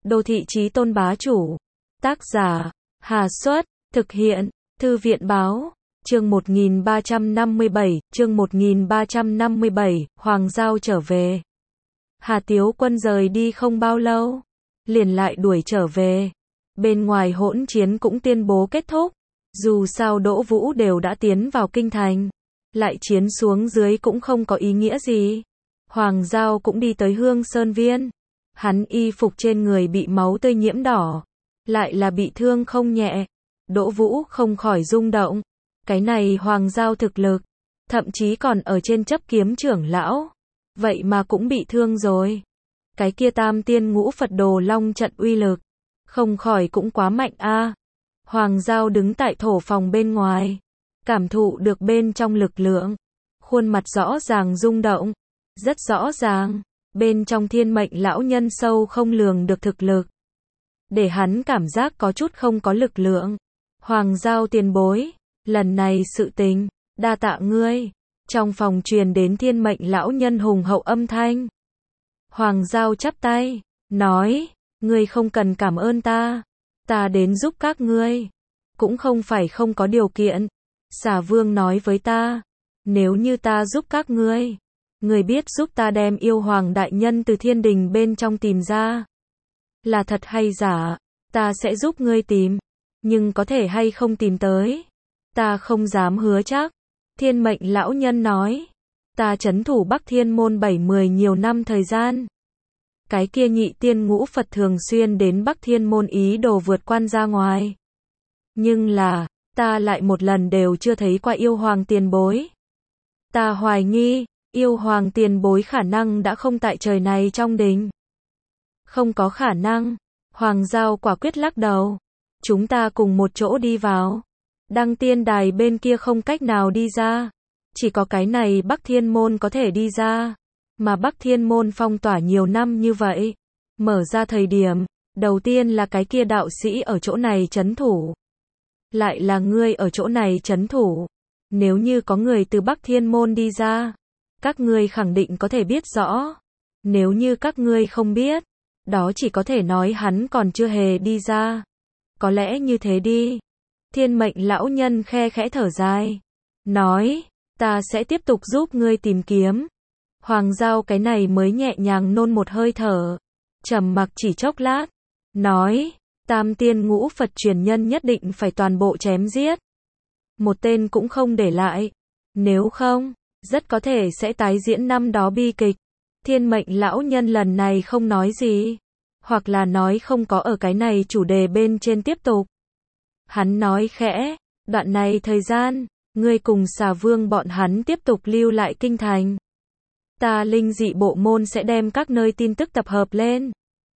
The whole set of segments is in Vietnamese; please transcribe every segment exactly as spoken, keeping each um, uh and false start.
Đô thị chí tôn bá chủ. Tác giả, Hà Xuất, thực hiện, Thư viện Báo. Chương một nghìn ba trăm năm mươi bảy, chương một nghìn ba trăm năm mươi bảy, Hoàng Giao trở về. Hà Tiếu Quân rời đi không bao lâu, liền lại đuổi trở về. Bên ngoài hỗn chiến cũng tuyên bố kết thúc. Dù sao Đỗ Vũ đều đã tiến vào kinh thành, lại chiến xuống dưới cũng không có ý nghĩa gì. Hoàng Giao cũng đi tới Hương Sơn Viên. Hắn y phục trên người bị máu tươi nhiễm đỏ, lại là bị thương không nhẹ. Đỗ Vũ không khỏi rung động. Cái này Hoàng Giao thực lực, thậm chí còn ở trên chấp kiếm trưởng lão, vậy mà cũng bị thương rồi. Cái kia tam tiên ngũ Phật đồ long trận uy lực, không khỏi cũng quá mạnh a. Hoàng Giao đứng tại thổ phòng bên ngoài, cảm thụ được bên trong lực lượng, khuôn mặt rõ ràng rung động, rất rõ ràng, bên trong thiên mệnh lão nhân sâu không lường được thực lực, để hắn cảm giác có chút không có lực lượng. Hoàng Giao tiền bối, lần này sự tình, đa tạ ngươi. Trong phòng truyền đến thiên mệnh lão nhân hùng hậu âm thanh. Hoàng Giao chắp tay, nói, ngươi không cần cảm ơn ta, ta đến giúp các ngươi, cũng không phải không có điều kiện. Xà Vương nói với ta, nếu như ta giúp các ngươi, ngươi biết giúp ta đem yêu hoàng đại nhân từ thiên đình bên trong tìm ra, là thật hay giả, ta sẽ giúp ngươi tìm, nhưng có thể hay không tìm tới, ta không dám hứa chắc. Thiên mệnh lão nhân nói, ta trấn thủ Bắc Thiên môn bảy mươi nhiều năm thời gian. Cái kia nhị tiên ngũ Phật thường xuyên đến Bắc Thiên môn ý đồ vượt quan ra ngoài. Nhưng là, ta lại một lần đều chưa thấy qua yêu hoàng tiền bối. Ta hoài nghi, yêu hoàng tiền bối khả năng đã không tại trời này trong đình. Không có khả năng. Hoàng Giao quả quyết lắc đầu. Chúng ta cùng một chỗ đi vào. Đăng tiên đài bên kia không cách nào đi ra. Chỉ có cái này Bắc Thiên môn có thể đi ra. Mà Bắc Thiên môn phong tỏa nhiều năm như vậy. Mở ra thời điểm, đầu tiên là cái kia đạo sĩ ở chỗ này trấn thủ. Lại là ngươi ở chỗ này trấn thủ. Nếu như có người từ Bắc Thiên môn đi ra, các ngươi khẳng định có thể biết rõ. Nếu như các ngươi không biết, đó chỉ có thể nói hắn còn chưa hề đi ra. Có lẽ như thế đi. Thiên mệnh lão nhân khe khẽ thở dài, nói, ta sẽ tiếp tục giúp ngươi tìm kiếm. Hoàng Giao cái này mới nhẹ nhàng nôn một hơi thở, trầm mặc chỉ chốc lát, nói, tam tiên ngũ Phật truyền nhân nhất định phải toàn bộ chém giết. Một tên cũng không để lại. Nếu không, rất có thể sẽ tái diễn năm đó bi kịch. Thiên mệnh lão nhân lần này không nói gì, hoặc là nói không có ở cái này chủ đề bên trên tiếp tục. Hắn nói khẽ, đoạn này thời gian, ngươi cùng Xà Vương bọn hắn tiếp tục lưu lại kinh thành. Ta linh dị bộ môn sẽ đem các nơi tin tức tập hợp lên.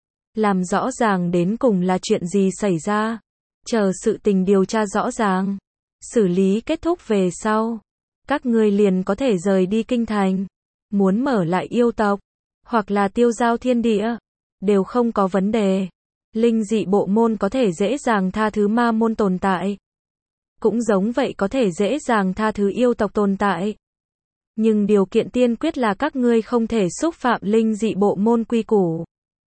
Làm rõ ràng đến cùng là chuyện gì xảy ra. Chờ sự tình điều tra rõ ràng. Xử lý kết thúc về sau. Các ngươi liền có thể rời đi kinh thành. Muốn mở lại yêu tộc, hoặc là tiêu giao thiên địa, đều không có vấn đề. Linh dị bộ môn có thể dễ dàng tha thứ ma môn tồn tại. Cũng giống vậy có thể dễ dàng tha thứ yêu tộc tồn tại. Nhưng điều kiện tiên quyết là các ngươi không thể xúc phạm linh dị bộ môn quy củ.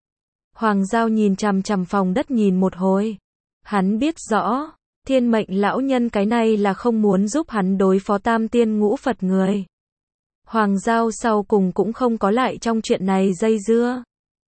Hoàng Giao nhìn chằm chằm phòng đất nhìn một hồi. Hắn biết rõ, thiên mệnh lão nhân cái này là không muốn giúp hắn đối phó tam tiên ngũ Phật người. Hoàng Giao sau cùng cũng không có lại trong chuyện này dây dưa.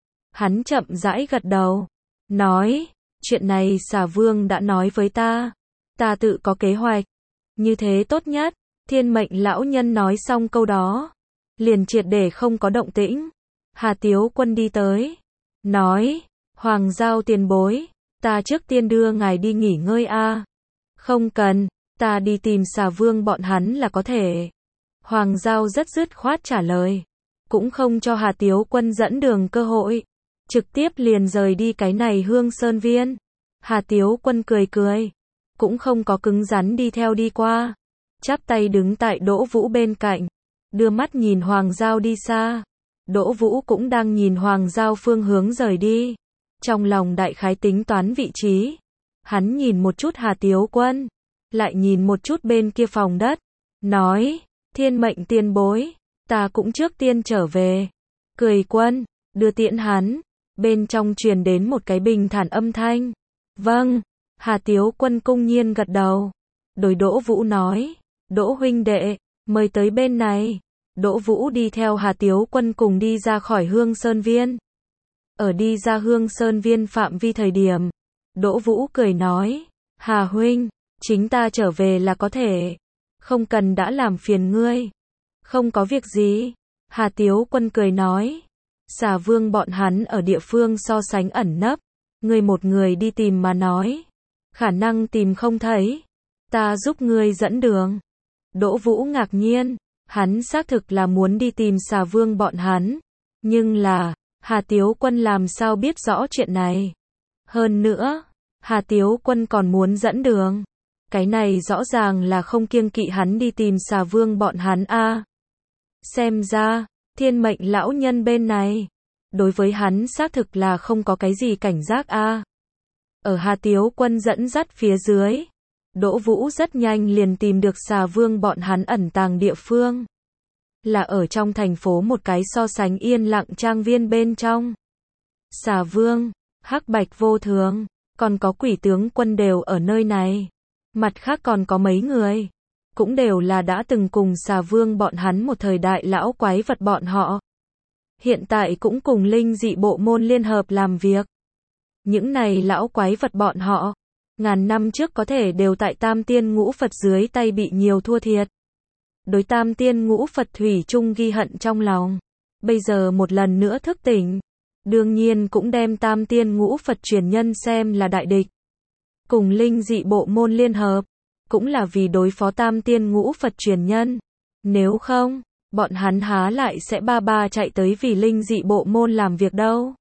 Hắn chậm rãi gật đầu, nói, chuyện này Xà Vương đã nói với ta, ta tự có kế hoạch, như thế tốt nhất. Thiên mệnh lão nhân nói xong câu đó, liền triệt để không có động tĩnh. Hà Tiếu Quân đi tới, nói, Hoàng Giao tiền bối, ta trước tiên đưa ngài đi nghỉ ngơi a. Không cần, ta đi tìm Xà Vương bọn hắn là có thể. Hoàng Giao rất dứt khoát trả lời, cũng không cho Hà Tiếu Quân dẫn đường cơ hội, trực tiếp liền rời đi cái này Hương Sơn Viên. Hà Tiếu Quân cười cười, cũng không có cứng rắn đi theo đi qua, chắp tay đứng tại Đỗ Vũ bên cạnh, đưa mắt nhìn Hoàng Giao đi xa. Đỗ Vũ cũng đang nhìn Hoàng Giao phương hướng rời đi, trong lòng đại khái tính toán vị trí. Hắn nhìn một chút Hà Tiếu Quân, lại nhìn một chút bên kia phòng đất, nói, thiên mệnh tiền bối, ta cũng trước tiên trở về. Cười Quân, đưa tiễn hắn. Bên trong truyền đến một cái bình thản âm thanh. Vâng. Hà Tiếu Quân cung nhiên gật đầu. Đối Đỗ Vũ nói. Đỗ huynh đệ, mời tới bên này. Đỗ Vũ đi theo Hà Tiếu Quân cùng đi ra khỏi Hương Sơn Viên. Ở đi ra Hương Sơn Viên phạm vi thời điểm, Đỗ Vũ cười nói. Hà huynh, chính ta trở về là có thể. Không cần đã làm phiền ngươi. Không có việc gì. Hà Tiếu Quân cười nói. Xà Vương bọn hắn ở địa phương so sánh ẩn nấp. Ngươi một người đi tìm mà nói. Khả năng tìm không thấy. Ta giúp ngươi dẫn đường. Đỗ Vũ ngạc nhiên. Hắn xác thực là muốn đi tìm Xà Vương bọn hắn. Nhưng là, Hà Tiếu Quân làm sao biết rõ chuyện này. Hơn nữa, Hà Tiếu Quân còn muốn dẫn đường. Cái này rõ ràng là không kiêng kỵ hắn đi tìm Xà Vương bọn hắn a. À. Xem ra, thiên mệnh lão nhân bên này, đối với hắn xác thực là không có cái gì cảnh giác a. À. Ở Hà Tiếu Quân dẫn dắt phía dưới, Đỗ Vũ rất nhanh liền tìm được Xà Vương bọn hắn ẩn tàng địa phương. Là ở trong thành phố một cái so sánh yên lặng trang viên bên trong. Xà Vương, Hắc Bạch Vô Thường, còn có Quỷ Tướng Quân đều ở nơi này. Mặt khác còn có mấy người, cũng đều là đã từng cùng Xà Vương bọn hắn một thời đại lão quái vật bọn họ. Hiện tại cũng cùng linh dị bộ môn liên hợp làm việc. Những này lão quái vật bọn họ, ngàn năm trước có thể đều tại Tam Tiên Ngũ Phật dưới tay bị nhiều thua thiệt. Đối Tam Tiên Ngũ Phật thủy chung ghi hận trong lòng. Bây giờ một lần nữa thức tỉnh. Đương nhiên cũng đem Tam Tiên Ngũ Phật truyền nhân xem là đại địch. Cùng linh dị bộ môn liên hợp, cũng là vì đối phó Tam Tiên Ngũ Phật truyền nhân. Nếu không, bọn hắn há lại sẽ ba ba chạy tới vì linh dị bộ môn làm việc đâu.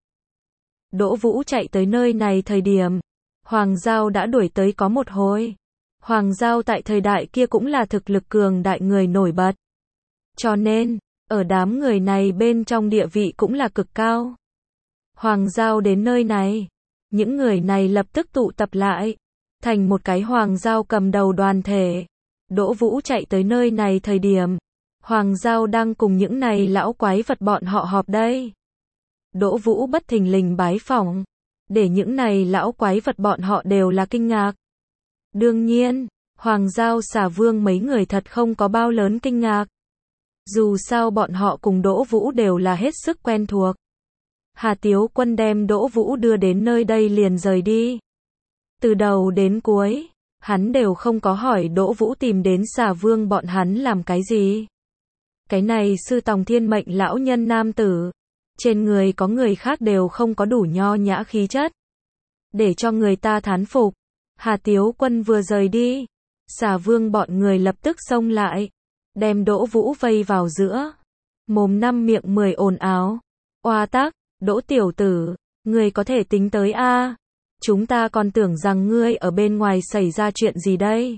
Đỗ Vũ chạy tới nơi này thời điểm, Hoàng Giao đã đuổi tới có một hồi. Hoàng Giao tại thời đại kia cũng là thực lực cường đại người nổi bật. Cho nên, ở đám người này bên trong địa vị cũng là cực cao. Hoàng Giao đến nơi này, những người này lập tức tụ tập lại, thành một cái Hoàng Giao cầm đầu đoàn thể. Đỗ Vũ chạy tới nơi này thời điểm, Hoàng Giao đang cùng những này lão quái vật bọn họ họp đây. Đỗ Vũ bất thình lình bái phỏng, để những này lão quái vật bọn họ đều là kinh ngạc. Đương nhiên, Hoàng Giao Xà Vương mấy người thật không có bao lớn kinh ngạc. Dù sao bọn họ cùng Đỗ Vũ đều là hết sức quen thuộc. Hà Tiếu Quân đem Đỗ Vũ đưa đến nơi đây liền rời đi. Từ đầu đến cuối, hắn đều không có hỏi Đỗ Vũ tìm đến Xà Vương bọn hắn làm cái gì. Cái này sư tòng thiên mệnh lão nhân nam tử, trên người có người khác đều không có đủ nho nhã khí chất, để cho người ta thán phục. Hà Tiếu Quân vừa rời đi, Xà Vương bọn người lập tức xông lại, đem Đỗ Vũ vây vào giữa. Mồm năm miệng mười ồn ào. Oa tắc, Đỗ tiểu tử, ngươi có thể tính tới a? À? Chúng ta còn tưởng rằng ngươi ở bên ngoài xảy ra chuyện gì đây.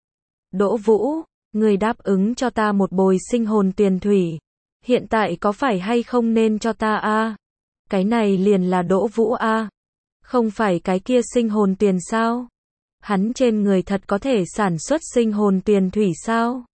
Đỗ Vũ, ngươi đáp ứng cho ta một bồi sinh hồn tuyền thủy. Hiện tại có phải hay không nên cho ta a? À? Cái này liền là Đỗ Vũ a? À? Không phải cái kia sinh hồn tuyền sao? Hắn trên người thật có thể sản xuất sinh hồn tuyền thủy sao?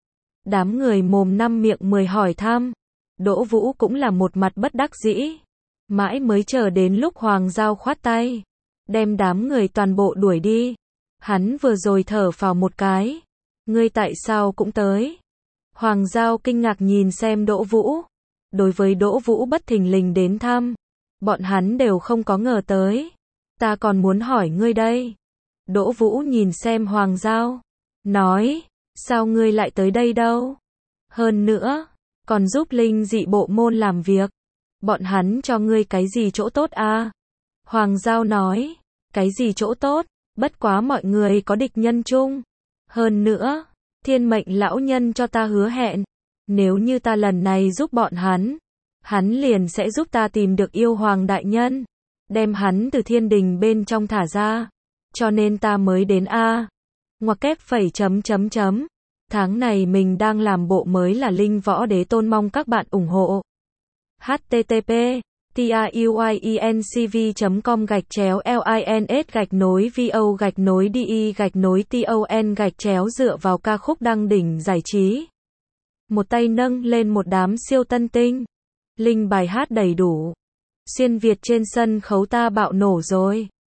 Đám người mồm năm miệng mười hỏi thăm. Đỗ Vũ cũng là một mặt bất đắc dĩ. Mãi mới chờ đến lúc Hoàng Giao khoát tay, đem đám người toàn bộ đuổi đi. Hắn vừa rồi thở phào một cái. Ngươi tại sao cũng tới? Hoàng Giao kinh ngạc nhìn xem Đỗ Vũ. Đối với Đỗ Vũ bất thình lình đến thăm, bọn hắn đều không có ngờ tới. Ta còn muốn hỏi ngươi đây. Đỗ Vũ nhìn xem Hoàng Giao, nói, sao ngươi lại tới đây đâu? Hơn nữa, còn giúp linh dị bộ môn làm việc. Bọn hắn cho ngươi cái gì chỗ tốt à? Hoàng Giao nói, cái gì chỗ tốt, bất quá mọi người có địch nhân chung. Hơn nữa, thiên mệnh lão nhân cho ta hứa hẹn, nếu như ta lần này giúp bọn hắn, hắn liền sẽ giúp ta tìm được yêu hoàng đại nhân, đem hắn từ thiên đình bên trong thả ra. Cho nên ta mới đến a. Ngoặc kép phẩy chấm chấm chấm. Tháng này mình đang làm bộ mới là Linh Võ Đế Tôn, mong các bạn ủng hộ. h t t p tiuyencv chấm com gạch chéo lins gạch nối vo gạch nối de gạch nối ton gạch chéo dựa vào ca khúc đăng đỉnh giải trí. Một tay nâng lên một đám siêu tân tinh. Linh bài hát đầy đủ. Xuyên Việt trên sân khấu ta bạo nổ rồi.